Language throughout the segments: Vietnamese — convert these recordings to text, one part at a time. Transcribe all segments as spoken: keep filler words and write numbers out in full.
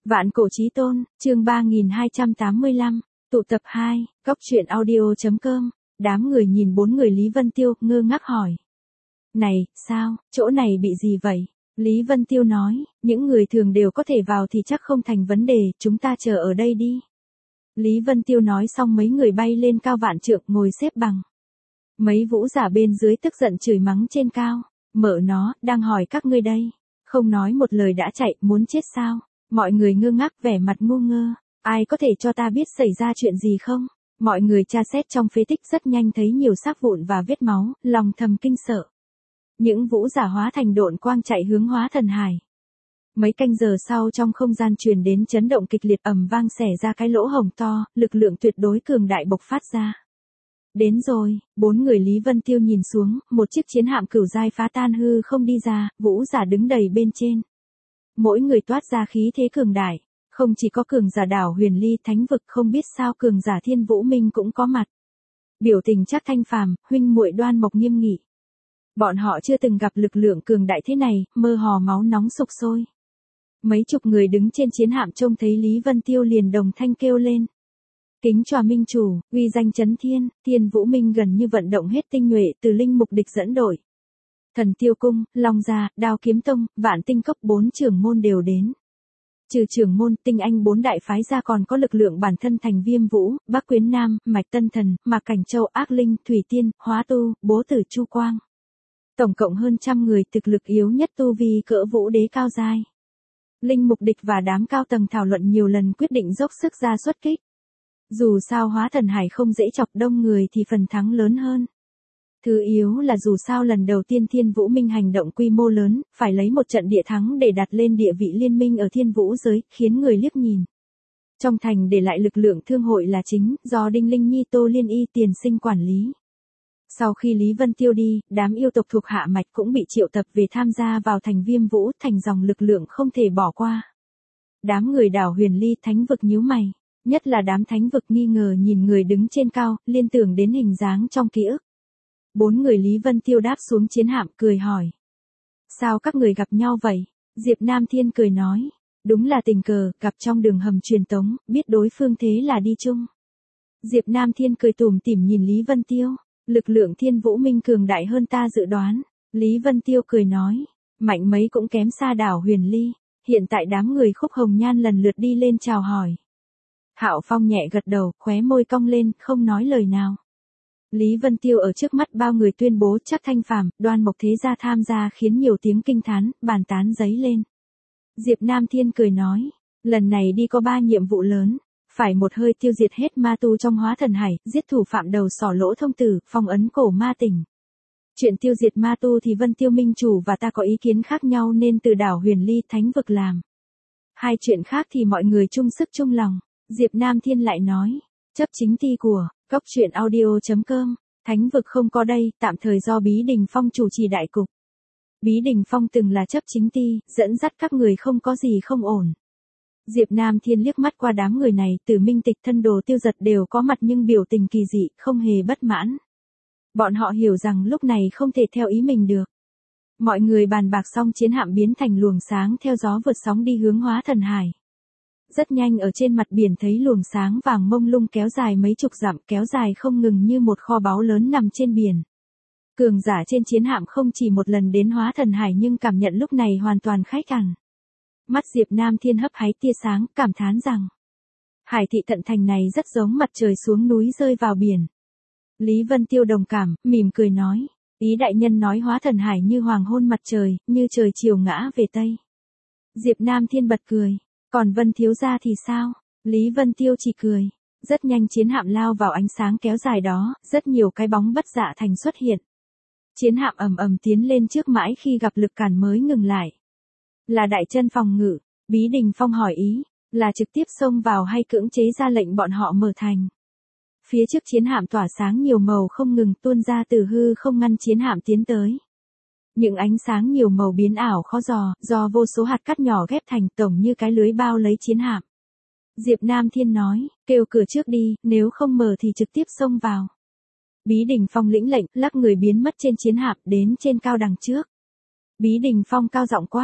Vạn cổ chí tôn, chương ba nghìn hai trăm tám mươi lăm, tụ tập hai, góc truyện audio chấm com, đám người nhìn bốn người Lý Vân Tiêu, ngơ ngác hỏi. Này, sao, chỗ này bị gì vậy? Lý Vân Tiêu nói, những người thường đều có thể vào thì chắc không thành vấn đề, chúng ta chờ ở đây đi. Lý Vân Tiêu nói xong mấy người bay lên cao vạn trượng ngồi xếp bằng. Mấy vũ giả bên dưới tức giận chửi mắng trên cao, mở nó, đang hỏi các ngươi đây. Không nói một lời đã chạy, muốn chết sao? Mọi người ngơ ngác vẻ mặt ngu ngơ, ai có thể cho ta biết xảy ra chuyện gì không? Mọi người tra xét trong phế tích rất nhanh thấy nhiều xác vụn và vết máu, lòng thầm kinh sợ. Những vũ giả hóa thành độn quang chạy hướng Hóa Thần Hải. Mấy canh giờ sau trong không gian truyền đến chấn động kịch liệt ầm vang xẻ ra cái lỗ hổng to, lực lượng tuyệt đối cường đại bộc phát ra. Đến rồi, bốn người Lý Vân Tiêu nhìn xuống, một chiếc chiến hạm cửu giai phá tan hư không đi ra, vũ giả đứng đầy bên trên. Mỗi người toát ra khí thế cường đại, không chỉ có cường giả đảo Huyền Ly thánh vực, không biết sao cường giả Thiên Vũ Minh cũng có mặt. Biểu tình chắc thanh phàm, huynh muội Đoan Mộc nghiêm nghị. Bọn họ chưa từng gặp lực lượng cường đại thế này, mơ hồ máu nóng sục sôi. Mấy chục người đứng trên chiến hạm trông thấy Lý Vân Tiêu liền đồng thanh kêu lên. Kính chòa minh chủ, uy danh chấn thiên, Thiên Vũ Minh gần như vận động hết tinh nhuệ từ linh mục địch dẫn đội. Thần Tiêu Cung, Long Gia, Đao Kiếm Tông, Vạn Tinh Cốc bốn trưởng môn đều đến. Trừ trưởng môn, tinh anh bốn đại phái ra còn có lực lượng bản thân thành Viêm Vũ, Bắc Quyến Nam, Mạch Tân Thần, Mạc Cảnh Châu, Ác Linh, Thủy Tiên, Hóa Tu, Bố Tử Chu Quang. Tổng cộng hơn trăm người, thực lực yếu nhất tu vi cỡ vũ đế cao giai. Linh mục địch và đám cao tầng thảo luận nhiều lần quyết định dốc sức ra xuất kích. Dù sao Hóa Thần Hải không dễ chọc, đông người thì phần thắng lớn hơn. Thứ yếu là dù sao lần đầu tiên Thiên Vũ Minh hành động quy mô lớn, phải lấy một trận địa thắng để đặt lên địa vị liên minh ở Thiên Vũ giới, khiến người liếc nhìn. Trong thành để lại lực lượng thương hội là chính, do Đinh Linh Nhi Tô Liên Y tiền sinh quản lý. Sau khi Lý Vân Tiêu đi, đám yêu tộc thuộc hạ mạch cũng bị triệu tập về tham gia vào thành Viêm Vũ, thành dòng lực lượng không thể bỏ qua. Đám người đảo Huyền Ly thánh vực nhíu mày, nhất là đám thánh vực nghi ngờ nhìn người đứng trên cao, liên tưởng đến hình dáng trong ký ức. Bốn người Lý Vân Tiêu đáp xuống chiến hạm cười hỏi. Sao các người gặp nhau vậy? Diệp Nam Thiên cười nói. Đúng là tình cờ, gặp trong đường hầm truyền tống, biết đối phương thế là đi chung. Diệp Nam Thiên cười tủm tỉm nhìn Lý Vân Tiêu. Lực lượng Thiên Vũ Minh cường đại hơn ta dự đoán. Lý Vân Tiêu cười nói. Mạnh mấy cũng kém xa đảo Huyền Ly. Hiện tại đám người Khúc Hồng Nhan lần lượt đi lên chào hỏi. Hạo Phong nhẹ gật đầu, khóe môi cong lên, không nói lời nào. Lý Vân Tiêu ở trước mắt bao người tuyên bố chắc thanh phàm, Đoan Mộc thế gia tham gia khiến nhiều tiếng kinh thán, bàn tán dấy lên. Diệp Nam Thiên cười nói, lần này đi có ba nhiệm vụ lớn, phải một hơi tiêu diệt hết ma tu trong Hóa Thần Hải, giết thủ phạm đầu sỏ Lỗ Thông Tử, phong ấn cổ ma tỉnh. Chuyện tiêu diệt ma tu thì Vân Tiêu minh chủ và ta có ý kiến khác nhau nên từ đảo Huyền Ly thánh vực làm. Hai chuyện khác thì mọi người chung sức chung lòng. Diệp Nam Thiên lại nói, chấp chính ty của góc truyện audio chấm com, thánh vực không có đây, tạm thời do Bí Đình Phong chủ trì đại cục. Bí Đình Phong từng là chấp chính ty, dẫn dắt các người không có gì không ổn. Diệp Nam Thiên liếc mắt qua đám người này, Từ Minh Tịch Thân Đồ Tiêu Giật đều có mặt nhưng biểu tình kỳ dị, không hề bất mãn. Bọn họ hiểu rằng lúc này không thể theo ý mình được. Mọi người bàn bạc xong chiến hạm biến thành luồng sáng theo gió vượt sóng đi hướng Hóa Thần Hải. Rất nhanh ở trên mặt biển thấy luồng sáng vàng mông lung kéo dài mấy chục dặm, kéo dài không ngừng như một kho báu lớn nằm trên biển. Cường giả trên chiến hạm không chỉ một lần đến Hóa Thần Hải nhưng cảm nhận lúc này hoàn toàn khác hẳn. Mắt Diệp Nam Thiên hấp háy tia sáng, cảm thán rằng Hải thị Thận Thành này rất giống mặt trời xuống núi rơi vào biển. Lý Vân Tiêu đồng cảm, mỉm cười nói, ý đại nhân nói Hóa Thần Hải như hoàng hôn mặt trời, như trời chiều ngã về Tây. Diệp Nam Thiên bật cười. Còn Vân thiếu gia thì sao? Lý Vân Tiêu chỉ cười. Rất nhanh chiến hạm lao vào ánh sáng kéo dài đó, rất nhiều cái bóng bất dạ thành xuất hiện. Chiến hạm ầm ầm tiến lên trước mãi khi gặp lực cản mới ngừng lại. Là đại chân phòng ngự, Bí Đình Phong hỏi ý, là trực tiếp xông vào hay cưỡng chế ra lệnh bọn họ mở thành. Phía trước chiến hạm tỏa sáng nhiều màu không ngừng tuôn ra từ hư không ngăn chiến hạm tiến tới. Những ánh sáng nhiều màu biến ảo khó dò, do vô số hạt cát nhỏ ghép thành tổng như cái lưới bao lấy chiến hạm. Diệp Nam Thiên nói, kêu cửa trước đi, nếu không mở thì trực tiếp xông vào. Bí Đình Phong lĩnh lệnh, lắc người biến mất trên chiến hạm đến trên cao đằng trước. Bí Đình Phong cao giọng quát,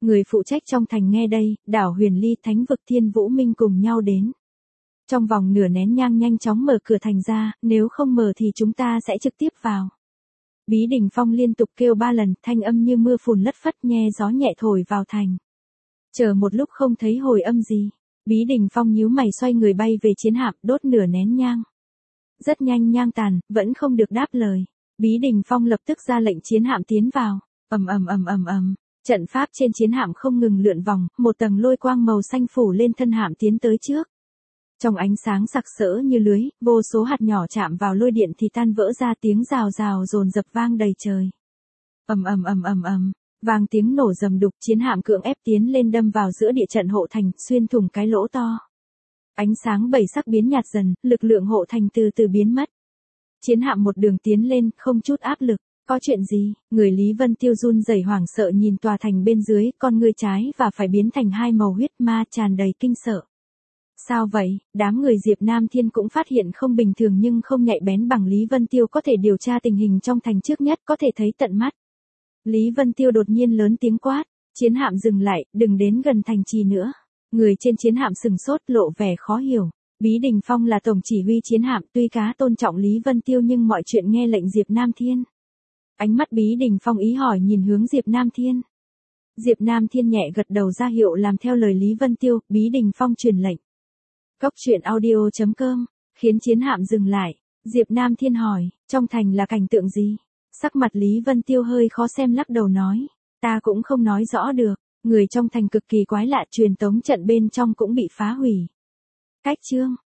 Người phụ trách trong thành nghe đây, đảo Huyền Ly Thánh vực Thiên Vũ Minh cùng nhau đến. Trong vòng nửa nén nhang nhanh chóng mở cửa thành ra, nếu không mở thì chúng ta sẽ trực tiếp vào. Bí Đình Phong liên tục kêu ba lần, thanh âm như mưa phùn lất phất nghe gió nhẹ thổi vào thành. Chờ một lúc không thấy hồi âm gì. Bí Đình Phong nhíu mày xoay người bay về chiến hạm, đốt nửa nén nhang. Rất nhanh nhang tàn, vẫn không được đáp lời. Bí Đình Phong lập tức ra lệnh chiến hạm tiến vào. Ầm ầm ầm ầm ầm. Trận pháp trên chiến hạm không ngừng lượn vòng, một tầng lôi quang màu xanh phủ lên thân hạm tiến tới trước. Trong ánh sáng sặc sỡ như lưới, vô số hạt nhỏ chạm vào lôi điện thì tan vỡ ra, tiếng rào rào dồn dập vang đầy trời. Ầm ầm ầm ầm ầm, vang tiếng nổ rầm đục, chiến hạm cưỡng ép tiến lên đâm vào giữa địa trận hộ thành, xuyên thủng cái lỗ to. Ánh sáng bảy sắc biến nhạt dần, lực lượng hộ thành từ từ biến mất. Chiến hạm một đường tiến lên, không chút áp lực. Có chuyện gì? Người Lý Vân Tiêu run rẩy hoảng sợ nhìn tòa thành bên dưới, con ngươi trái và phải biến thành hai màu huyết ma, tràn đầy kinh sợ. Sao vậy? Đám người Diệp Nam Thiên cũng phát hiện không bình thường nhưng không nhạy bén bằng Lý Vân Tiêu, có thể điều tra tình hình trong thành trước nhất, có thể thấy tận mắt. Lý Vân Tiêu đột nhiên lớn tiếng quát, chiến hạm dừng lại, đừng đến gần thành trì nữa. Người trên chiến hạm sừng sốt, lộ vẻ khó hiểu. Bí Đình Phong là tổng chỉ huy chiến hạm, tuy cá tôn trọng Lý Vân Tiêu nhưng mọi chuyện nghe lệnh Diệp Nam Thiên. Ánh mắt Bí Đình Phong ý hỏi nhìn hướng Diệp Nam Thiên. Diệp Nam Thiên nhẹ gật đầu ra hiệu làm theo lời Lý Vân Tiêu, Bí Đình Phong truyền lệnh. Cốc truyện audio chấm com, khiến chiến hạm dừng lại. Diệp Nam Thiên hỏi, trong thành là cảnh tượng gì? Sắc mặt Lý Vân Tiêu hơi khó xem, lắc đầu nói, ta cũng không nói rõ được, người trong thành cực kỳ quái lạ, truyền tống trận bên trong cũng bị phá hủy. Cách chương